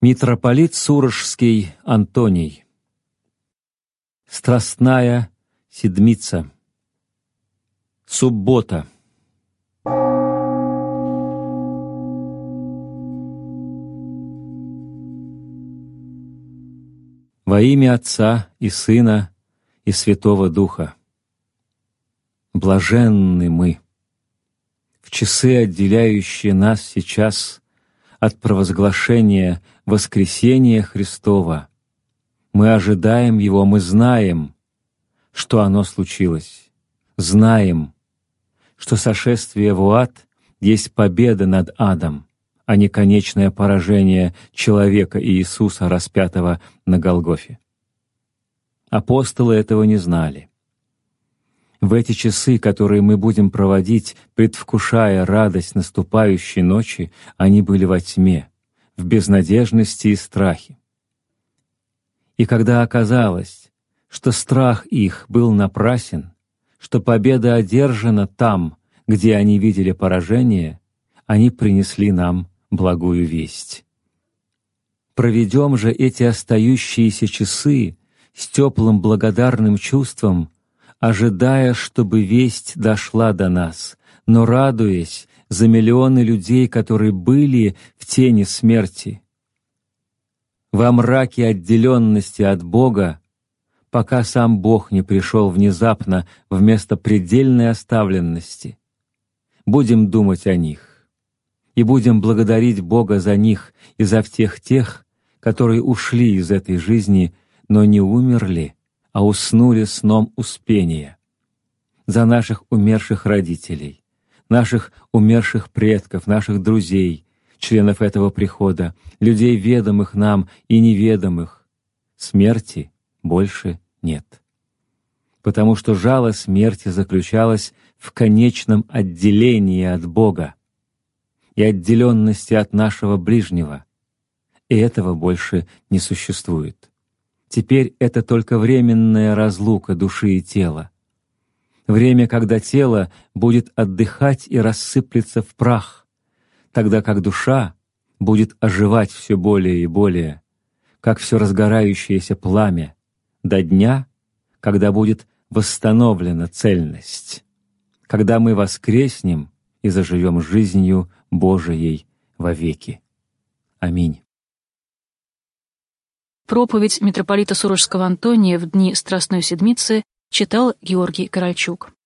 Митрополит Сурожский Антоний. Страстная седмица. Суббота. Во имя Отца и Сына и Святого Духа. Блаженны мы, в часы, отделяющие нас сейчас от провозглашения воскресения Христова. Мы ожидаем Его, мы знаем, что оно случилось. Знаем, что сошествие в ад есть победа над адом, а не конечное поражение человека и Иисуса, распятого на Голгофе. Апостолы этого не знали. В эти часы, которые мы будем проводить, предвкушая радость наступающей ночи, они были во тьме, в безнадежности и страхе. И когда оказалось, что страх их был напрасен, что победа одержана там, где они видели поражение, они принесли нам благую весть. Проведем же эти остающиеся часы с теплым благодарным чувством, ожидая, чтобы весть дошла до нас, но радуясь за миллионы людей, которые были в тени смерти, во мраке отделенности от Бога, пока сам Бог не пришел внезапно вместо предельной оставленности. Будем думать о них, и будем благодарить Бога за них и за всех тех, которые ушли из этой жизни, но не умерли, а уснули сном успения, за наших умерших родителей, наших умерших предков, наших друзей, членов этого прихода, людей, ведомых нам и неведомых. Смерти больше нет. Потому что жало смерти заключалось в конечном отделении от Бога и отделенности от нашего ближнего, и этого больше не существует. Теперь это только временная разлука души и тела. Время, когда тело будет отдыхать и рассыплется в прах, тогда как душа будет оживать все более и более, как все разгорающееся пламя, до дня, когда будет восстановлена цельность, когда мы воскреснем и заживем жизнью Божией вовеки. Аминь. Проповедь митрополита Сурожского Антония в дни Страстной Седмицы читал Георгий Корольчук.